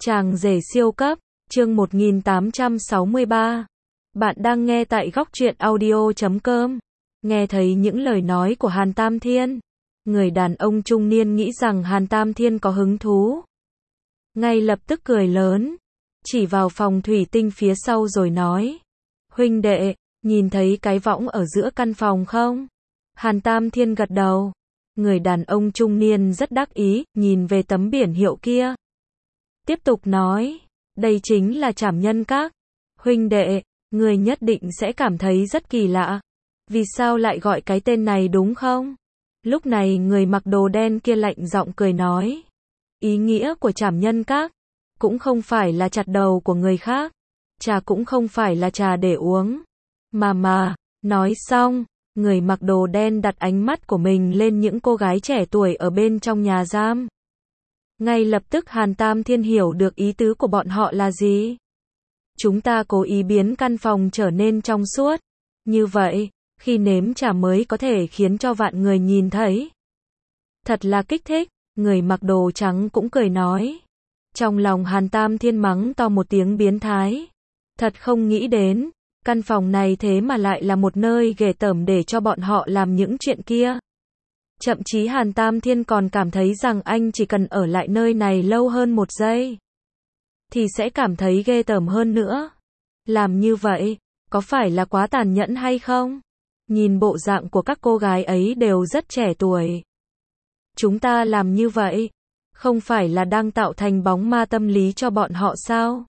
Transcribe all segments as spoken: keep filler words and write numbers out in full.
Chàng rể siêu cấp, chương một nghìn tám trăm sáu mươi ba. Bạn đang nghe tại góc truyện audio chấm com. Nghe thấy những lời nói của Hàn Tam Thiên, người đàn ông trung niên nghĩ rằng Hàn Tam Thiên có hứng thú. Ngay lập tức cười lớn, chỉ vào phòng thủy tinh phía sau rồi nói: "Huynh đệ, nhìn thấy cái võng ở giữa căn phòng không?" Hàn Tam Thiên gật đầu. Người đàn ông trung niên rất đắc ý, nhìn về tấm biển hiệu kia. Tiếp tục nói: "Đây chính là Trảm Nhân Các. Huynh đệ, người nhất định sẽ cảm thấy rất kỳ lạ. Vì sao lại gọi cái tên này đúng không?" Lúc này người mặc đồ đen kia lạnh giọng cười nói: "Ý nghĩa của Trảm Nhân Các cũng không phải là chặt đầu của người khác, trà cũng không phải là trà để uống, mà mà." Nói xong, người mặc đồ đen đặt ánh mắt của mình lên những cô gái trẻ tuổi ở bên trong nhà giam. Ngay lập tức Hàn Tam Thiên hiểu được ý tứ của bọn họ là gì. Chúng ta cố ý biến căn phòng trở nên trong suốt. Như vậy, khi nếm trà mới có thể khiến cho vạn người nhìn thấy. Thật là kích thích, người mặc đồ trắng cũng cười nói. Trong lòng Hàn Tam Thiên mắng to một tiếng biến thái. Thật không nghĩ đến, căn phòng này thế mà lại là một nơi ghê tởm để cho bọn họ làm những chuyện kia. Thậm chí Hàn Tam Thiên còn cảm thấy rằng anh chỉ cần ở lại nơi này lâu hơn một giây, thì sẽ cảm thấy ghê tởm hơn nữa. Làm như vậy, có phải là quá tàn nhẫn hay không? Nhìn bộ dạng của các cô gái ấy đều rất trẻ tuổi. Chúng ta làm như vậy, không phải là đang tạo thành bóng ma tâm lý cho bọn họ sao?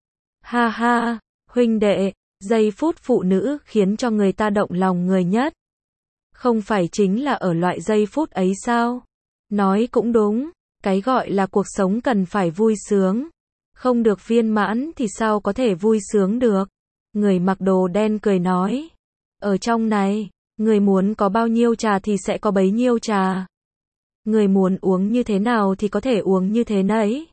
Ha ha, huynh đệ, giây phút phụ nữ khiến cho người ta động lòng người nhất, không phải chính là ở loại giây phút ấy sao? Nói cũng đúng, cái gọi là cuộc sống cần phải vui sướng, không được viên mãn thì sao có thể vui sướng được? Người mặc đồ đen cười nói, ở trong này, người muốn có bao nhiêu trà thì sẽ có bấy nhiêu trà. Người muốn uống như thế nào thì có thể uống như thế nấy.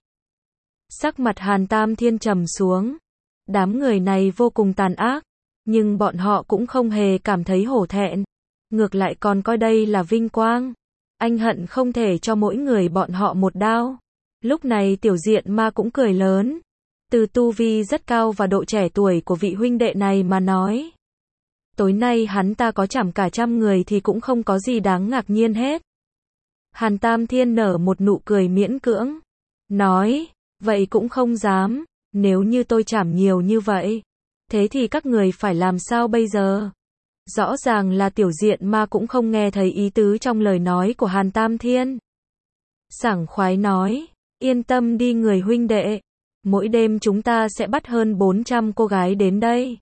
Sắc mặt Hàn Tam Thiên trầm xuống. Đám người này vô cùng tàn ác, nhưng bọn họ cũng không hề cảm thấy hổ thẹn. Ngược lại còn coi đây là vinh quang. Anh hận không thể cho mỗi người bọn họ một đao. Lúc này Tiểu Diện Ma cũng cười lớn. Từ tu vi rất cao và độ trẻ tuổi của vị huynh đệ này mà nói, tối nay hắn ta có chảm cả trăm người thì cũng không có gì đáng ngạc nhiên hết. Hàn Tam Thiên nở một nụ cười miễn cưỡng, nói, vậy cũng không dám, nếu như tôi chảm nhiều như vậy, thế thì các người phải làm sao bây giờ? Rõ ràng là Tiểu Diện Ma cũng không nghe thấy ý tứ trong lời nói của Hàn Tam Thiên. Sảng khoái nói, yên tâm đi người huynh đệ, mỗi đêm chúng ta sẽ bắt hơn bốn trăm cô gái đến đây.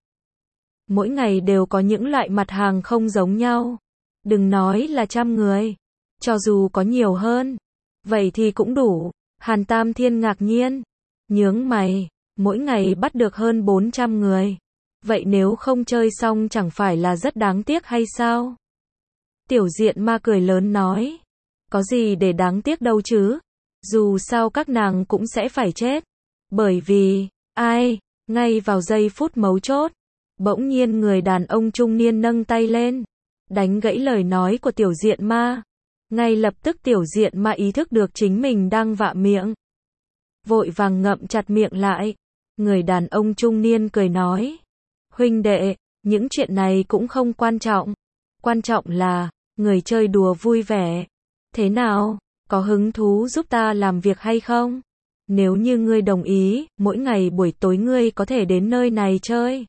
Mỗi ngày đều có những loại mặt hàng không giống nhau. Đừng nói là trăm người, cho dù có nhiều hơn, vậy thì cũng đủ. Hàn Tam Thiên ngạc nhiên, nhướng mày, mỗi ngày bắt được hơn bốn trăm người. Vậy nếu không chơi xong chẳng phải là rất đáng tiếc hay sao? Tiểu Diện Ma cười lớn nói, có gì để đáng tiếc đâu chứ? Dù sao các nàng cũng sẽ phải chết. Bởi vì, ai, ngay vào giây phút mấu chốt, bỗng nhiên người đàn ông trung niên nâng tay lên, đánh gãy lời nói của Tiểu Diện Ma. Ngay lập tức Tiểu Diện Ma ý thức được chính mình đang vạ miệng. Vội vàng ngậm chặt miệng lại. Người đàn ông trung niên cười nói, huynh đệ, những chuyện này cũng không quan trọng. Quan trọng là, người chơi đùa vui vẻ. Thế nào, có hứng thú giúp ta làm việc hay không? Nếu như ngươi đồng ý, mỗi ngày buổi tối ngươi có thể đến nơi này chơi.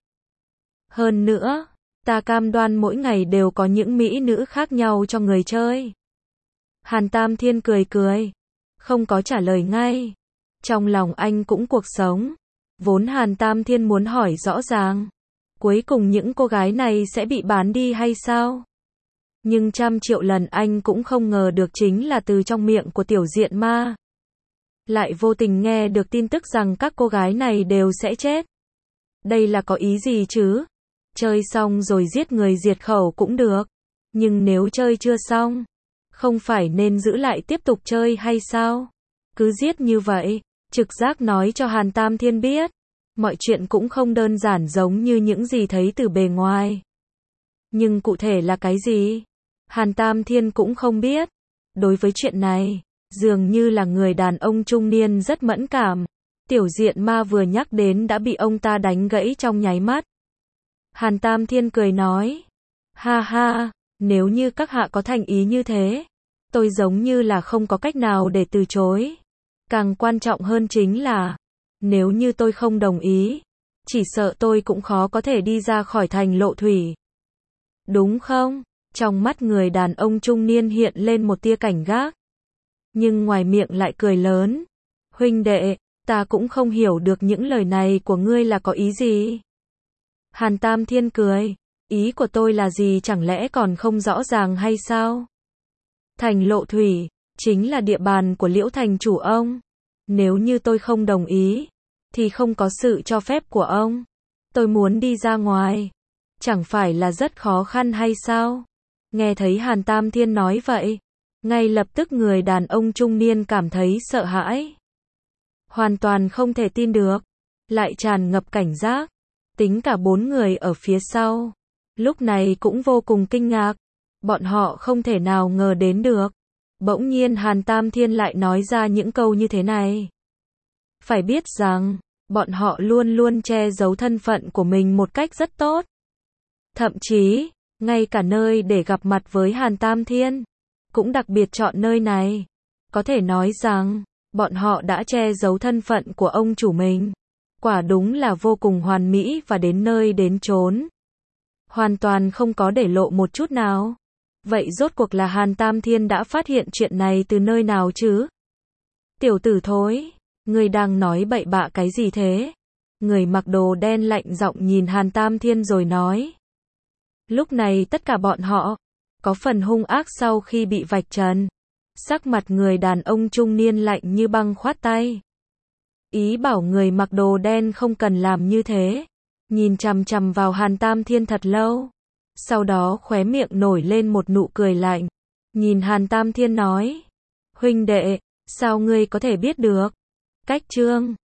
Hơn nữa, ta cam đoan mỗi ngày đều có những mỹ nữ khác nhau cho người chơi. Hàn Tam Thiên cười cười, không có trả lời ngay. Trong lòng anh cũng cuộc sống. Vốn Hàn Tam Thiên muốn hỏi rõ ràng, cuối cùng những cô gái này sẽ bị bán đi hay sao? Nhưng trăm triệu lần anh cũng không ngờ được chính là từ trong miệng của Tiểu Diện Ma lại vô tình nghe được tin tức rằng các cô gái này đều sẽ chết. Đây là có ý gì chứ? Chơi xong rồi giết người diệt khẩu cũng được. Nhưng nếu chơi chưa xong, không phải nên giữ lại tiếp tục chơi hay sao? Cứ giết như vậy, trực giác nói cho Hàn Tam Thiên biết, mọi chuyện cũng không đơn giản giống như những gì thấy từ bề ngoài. Nhưng cụ thể là cái gì? Hàn Tam Thiên cũng không biết. Đối với chuyện này, dường như là người đàn ông trung niên rất mẫn cảm. Tiểu Diện Ma vừa nhắc đến đã bị ông ta đánh gãy trong nháy mắt. Hàn Tam Thiên cười nói, ha ha, nếu như các hạ có thành ý như thế, tôi giống như là không có cách nào để từ chối. Càng quan trọng hơn chính là, nếu như tôi không đồng ý, chỉ sợ tôi cũng khó có thể đi ra khỏi thành Lộ Thủy. Đúng không? Trong mắt người đàn ông trung niên hiện lên một tia cảnh giác. Nhưng ngoài miệng lại cười lớn. Huynh đệ, ta cũng không hiểu được những lời này của ngươi là có ý gì. Hàn Tam Thiên cười, ý của tôi là gì chẳng lẽ còn không rõ ràng hay sao? Thành Lộ Thủy, chính là địa bàn của Liễu thành chủ ông. Nếu như tôi không đồng ý, thì không có sự cho phép của ông. Tôi muốn đi ra ngoài, chẳng phải là rất khó khăn hay sao? Nghe thấy Hàn Tam Thiên nói vậy, ngay lập tức người đàn ông trung niên cảm thấy sợ hãi. Hoàn toàn không thể tin được, lại tràn ngập cảnh giác. Tính cả bốn người ở phía sau, lúc này cũng vô cùng kinh ngạc. Bọn họ không thể nào ngờ đến được. Bỗng nhiên Hàn Tam Thiên lại nói ra những câu như thế này. Phải biết rằng, bọn họ luôn luôn che giấu thân phận của mình một cách rất tốt. Thậm chí, ngay cả nơi để gặp mặt với Hàn Tam Thiên, cũng đặc biệt chọn nơi này. Có thể nói rằng, bọn họ đã che giấu thân phận của ông chủ mình. Quả đúng là vô cùng hoàn mỹ và đến nơi đến chốn. Hoàn toàn không có để lộ một chút nào. Vậy rốt cuộc là Hàn Tam Thiên đã phát hiện chuyện này từ nơi nào chứ? Tiểu tử thối, ngươi đang nói bậy bạ cái gì thế? Người mặc đồ đen lạnh giọng nhìn Hàn Tam Thiên rồi nói. Lúc này tất cả bọn họ, có phần hung ác sau khi bị vạch trần. Sắc mặt người đàn ông trung niên lạnh như băng khoát tay. Ý bảo người mặc đồ đen không cần làm như thế. Nhìn chằm chằm vào Hàn Tam Thiên thật lâu. Sau đó khóe miệng nổi lên một nụ cười lạnh. Nhìn Hàn Tam Thiên nói. Huynh đệ, sao ngươi có thể biết được? Cách chương